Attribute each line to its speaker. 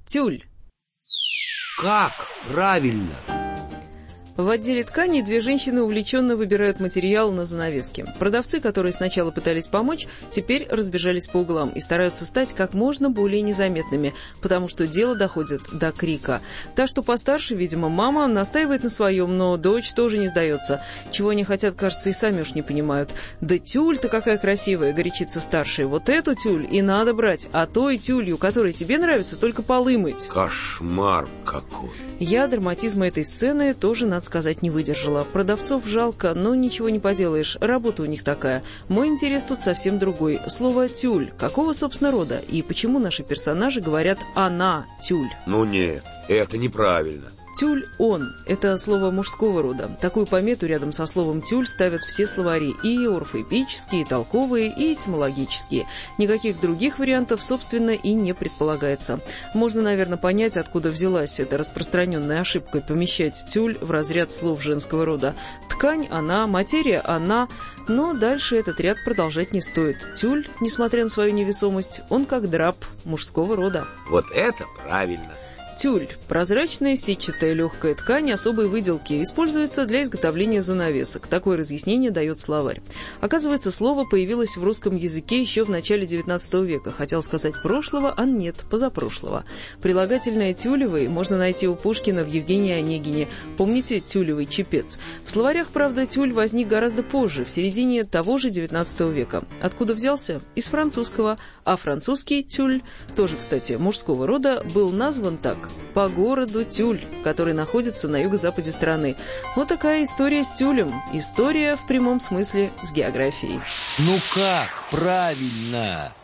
Speaker 1: Тюль.
Speaker 2: Как правильно?
Speaker 1: В отделе тканей две женщины увлеченно выбирают материал на занавески. Продавцы, которые сначала пытались помочь, теперь разбежались по углам и стараются стать как можно более незаметными, потому что дело доходит до крика. Та, что постарше, видимо, мама, настаивает на своем, но дочь тоже не сдается. Чего они хотят, кажется, и сами уж не понимают. «Да тюль-то какая красивая!» — горячится старшая. «Вот эту тюль и надо брать, а той тюлью, которая тебе нравится, только полы мыть».
Speaker 2: Кошмар какой!
Speaker 1: Я драматизма этой сцены тоже, надо сказать, не выдержала. Продавцов жалко, но ничего не поделаешь, работа у них такая. Мой интерес тут совсем другой. Слово «тюль» какого, собственно, рода? И почему наши персонажи говорят «она тюль»?
Speaker 2: Ну нет, это неправильно.
Speaker 1: Тюль «он» — это слово мужского рода. Такую помету рядом со словом «тюль» ставят все словари, и орфоэпические, и толковые, и этимологические. Никаких других вариантов, собственно, и не предполагается. Можно, наверное, понять, откуда взялась эта распространенная ошибка помещать «тюль» в разряд слов женского рода. Ткань «она», материя «она», но дальше этот ряд продолжать не стоит. Тюль, несмотря на свою невесомость, он как драп мужского рода.
Speaker 2: Вот это правильно.
Speaker 1: Тюль – прозрачная, сетчатая, легкая ткань особой выделки, используется для изготовления занавесок. Такое разъяснение дает словарь. Оказывается, слово появилось в русском языке еще в начале XIX века. Хотел сказать прошлого, а нет, позапрошлого. Прилагательное «тюлевый» можно найти у Пушкина в Евгении Онегине. Помните «тюлевый чепец»? В словарях, правда, тюль возник гораздо позже, в середине того же XIX века. Откуда взялся? Из французского. А французский «тюль», тоже, кстати, мужского рода, был назван так по городу Тюль, который находится на юго-западе страны. Вот такая история с тюлем. История в прямом смысле с географией.
Speaker 3: Ну как правильно?